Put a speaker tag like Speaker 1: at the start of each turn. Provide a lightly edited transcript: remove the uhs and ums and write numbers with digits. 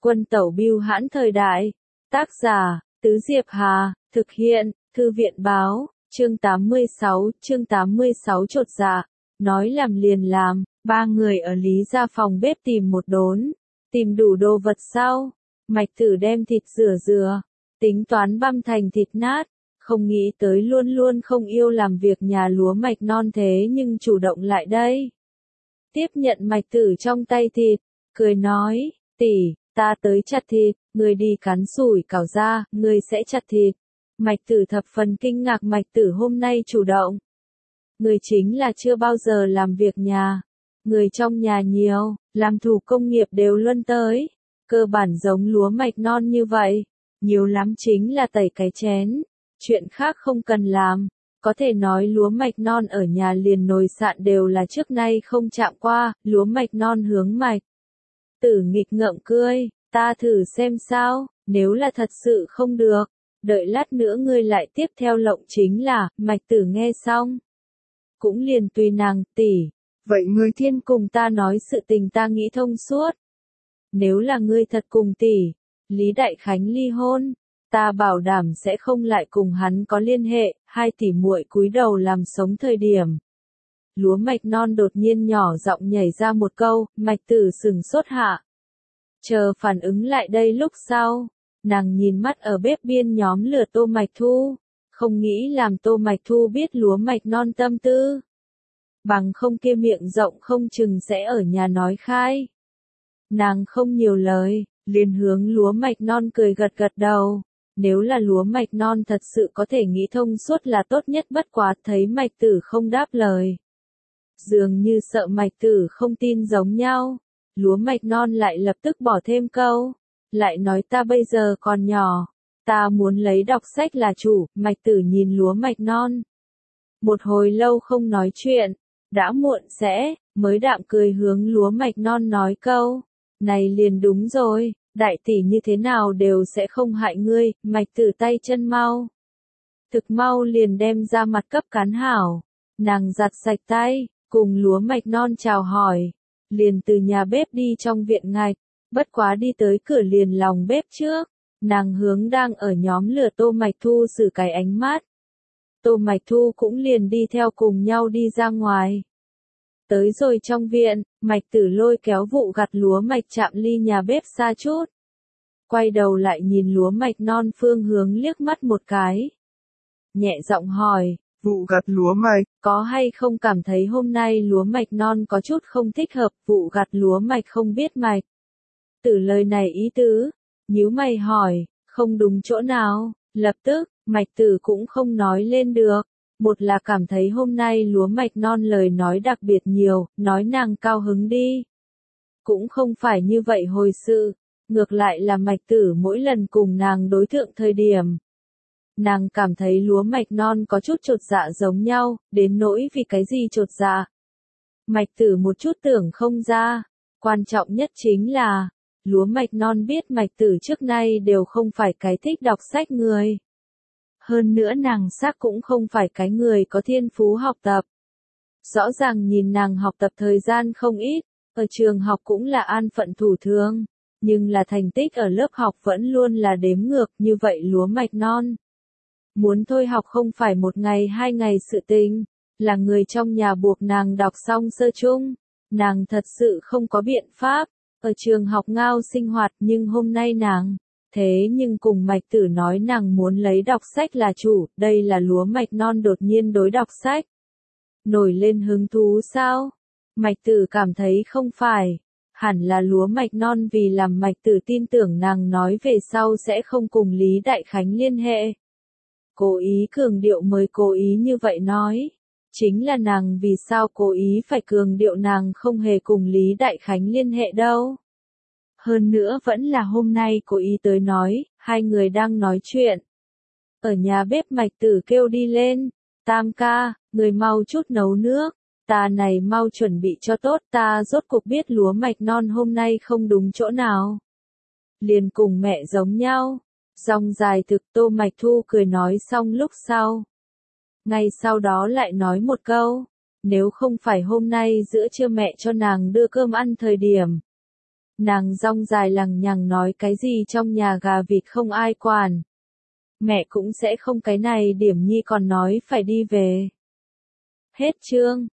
Speaker 1: Quân tẩu bưu hãn thời đại. Tác giả, Tứ Diệp Hà, thực hiện, Thư viện báo, chương 86 chột dạ, nói làm liền làm, ba người ở Lý ra phòng bếp tìm một đốn, tìm đủ đồ vật sau, Mạch Tử đem thịt rửa, tính toán băm thành thịt nát, không nghĩ tới luôn luôn không yêu làm việc nhà lúa Mạch Non thế nhưng chủ động lại đây. Tiếp nhận Mạch Tử trong tay thịt, cười nói, tỷ, ta tới chặt thịt, ngươi đi cắn sủi cảo ra, ngươi sẽ chặt thịt. Mạch Tử thập phần kinh ngạc Mạch Tử hôm nay chủ động. Người chính là chưa bao giờ làm việc nhà. Người trong nhà nhiều, làm thủ công nghiệp đều luân tới. Cơ bản giống lúa Mạch Non như vậy. Nhiều lắm chính là tẩy cái chén. Chuyện khác không cần làm. Có thể nói lúa Mạch Non ở nhà liền nồi sạn đều là trước nay không chạm qua, lúa Mạch Non hướng Mạch Tử nghịch ngợm cười, ta thử xem sao, nếu là thật sự không được, đợi lát nữa ngươi lại tiếp theo lộng chính là, Mạch Tử nghe xong. Cũng liền tùy nàng, tỷ, vậy ngươi thiên cùng ta nói sự tình ta nghĩ thông suốt. Nếu là ngươi thật cùng tỷ, Lý Đại Khánh ly hôn, ta bảo đảm sẽ không lại cùng hắn có liên hệ, hai tỷ muội cúi đầu làm sống thời điểm. Lúa Mạch Non đột nhiên nhỏ giọng nhảy ra một câu, Mạch Tử sừng sốt hạ. Chờ phản ứng lại đây lúc sau, nàng nhìn mắt ở bếp biên nhóm lửa Tô Mạch Thu, không nghĩ làm Tô Mạch Thu biết lúa Mạch Non tâm tư. Bằng không kia miệng rộng không chừng sẽ ở nhà nói khai. Nàng không nhiều lời, liền hướng lúa Mạch Non cười gật gật đầu. Nếu là lúa Mạch Non thật sự có thể nghĩ thông suốt là tốt nhất, bất quá thấy Mạch Tử không đáp lời. Dường như sợ Mạch Tử không tin giống nhau. Lúa Mạch Non lại lập tức bỏ thêm câu. Lại nói ta bây giờ còn nhỏ. Ta muốn lấy đọc sách là chủ. Mạch Tử nhìn lúa Mạch Non. Một hồi lâu không nói chuyện. Đã muộn sẽ, mới đạm cười hướng lúa Mạch Non nói câu. Này liền đúng rồi. Đại tỷ như thế nào đều sẽ không hại ngươi. Mạch Tử tay chân mau. Thực mau liền đem ra mặt cấp cán hảo. Nàng giặt sạch tay. Cùng lúa Mạch Non chào hỏi. Liền từ nhà bếp đi trong viện ngạch, bất quá đi tới cửa liền lòng bếp trước, nàng hướng đang ở nhóm lửa Tô Mạch Thu xử cái ánh mắt. Tô Mạch Thu cũng liền đi theo cùng nhau đi ra ngoài. Tới rồi trong viện, Mạch Tử lôi kéo vụ gặt lúa mạch chạm ly nhà bếp xa chút. Quay đầu lại nhìn lúa Mạch Non phương hướng liếc mắt một cái. Nhẹ giọng hỏi.
Speaker 2: Vụ gặt lúa mạch,
Speaker 1: có hay không cảm thấy hôm nay lúa Mạch Non có chút không thích hợp, vụ gặt lúa mạch không biết Mạch Tử lời này ý tứ, nhíu mày hỏi, không đúng chỗ nào, lập tức, Mạch Tử cũng không nói lên được, một là cảm thấy hôm nay lúa Mạch Non lời nói đặc biệt nhiều, nói nàng cao hứng đi. Cũng không phải như vậy hồi sự, ngược lại là Mạch Tử mỗi lần cùng nàng đối thượng thời điểm. Nàng cảm thấy lúa Mạch Non có chút chột dạ giống nhau, đến nỗi vì cái gì chột dạ. Mạch Tử một chút tưởng không ra, quan trọng nhất chính là, lúa Mạch Non biết Mạch Tử trước nay đều không phải cái thích đọc sách người. Hơn nữa nàng xác cũng không phải cái người có thiên phú học tập. Rõ ràng nhìn nàng học tập thời gian không ít, ở trường học cũng là an phận thủ thường, nhưng là thành tích ở lớp học vẫn luôn là đếm ngược, như vậy lúa Mạch Non. Muốn thôi học không phải một ngày hai ngày sự tình, là người trong nhà buộc nàng đọc xong sơ chung, nàng thật sự không có biện pháp, ở trường học ngao sinh hoạt nhưng hôm nay nàng, thế nhưng cùng Mạch Tử nói nàng muốn lấy đọc sách là chủ, đây là lúa Mạch Non đột nhiên đối đọc sách. Nổi lên hứng thú sao? Mạch Tử cảm thấy không phải, hẳn là lúa Mạch Non vì làm Mạch Tử tin tưởng nàng nói về sau sẽ không cùng Lý Đại Khánh liên hệ. Cố ý cường điệu mới cố ý như vậy nói. Chính là nàng vì sao cố ý phải cường điệu nàng không hề cùng Lý Đại Khánh liên hệ đâu. Hơn nữa vẫn là hôm nay cố ý tới nói, hai người đang nói chuyện. Ở nhà bếp Mạch Tử kêu đi lên, Tam ca, người mau chút nấu nước, ta này mau chuẩn bị cho tốt, ta rốt cuộc biết lúa Mạch Non hôm nay không đúng chỗ nào. Liền cùng mẹ giống nhau. Dòng dài thực Tô Mạch Thu cười nói xong lúc sau. Ngay sau đó lại nói một câu, nếu không phải hôm nay giữa trưa mẹ cho nàng đưa cơm ăn thời điểm. Nàng rong dài lằng nhằng nói cái gì trong nhà gà vịt không ai quản. Mẹ cũng sẽ không cái này điểm nhi còn nói phải đi về. Hết chương.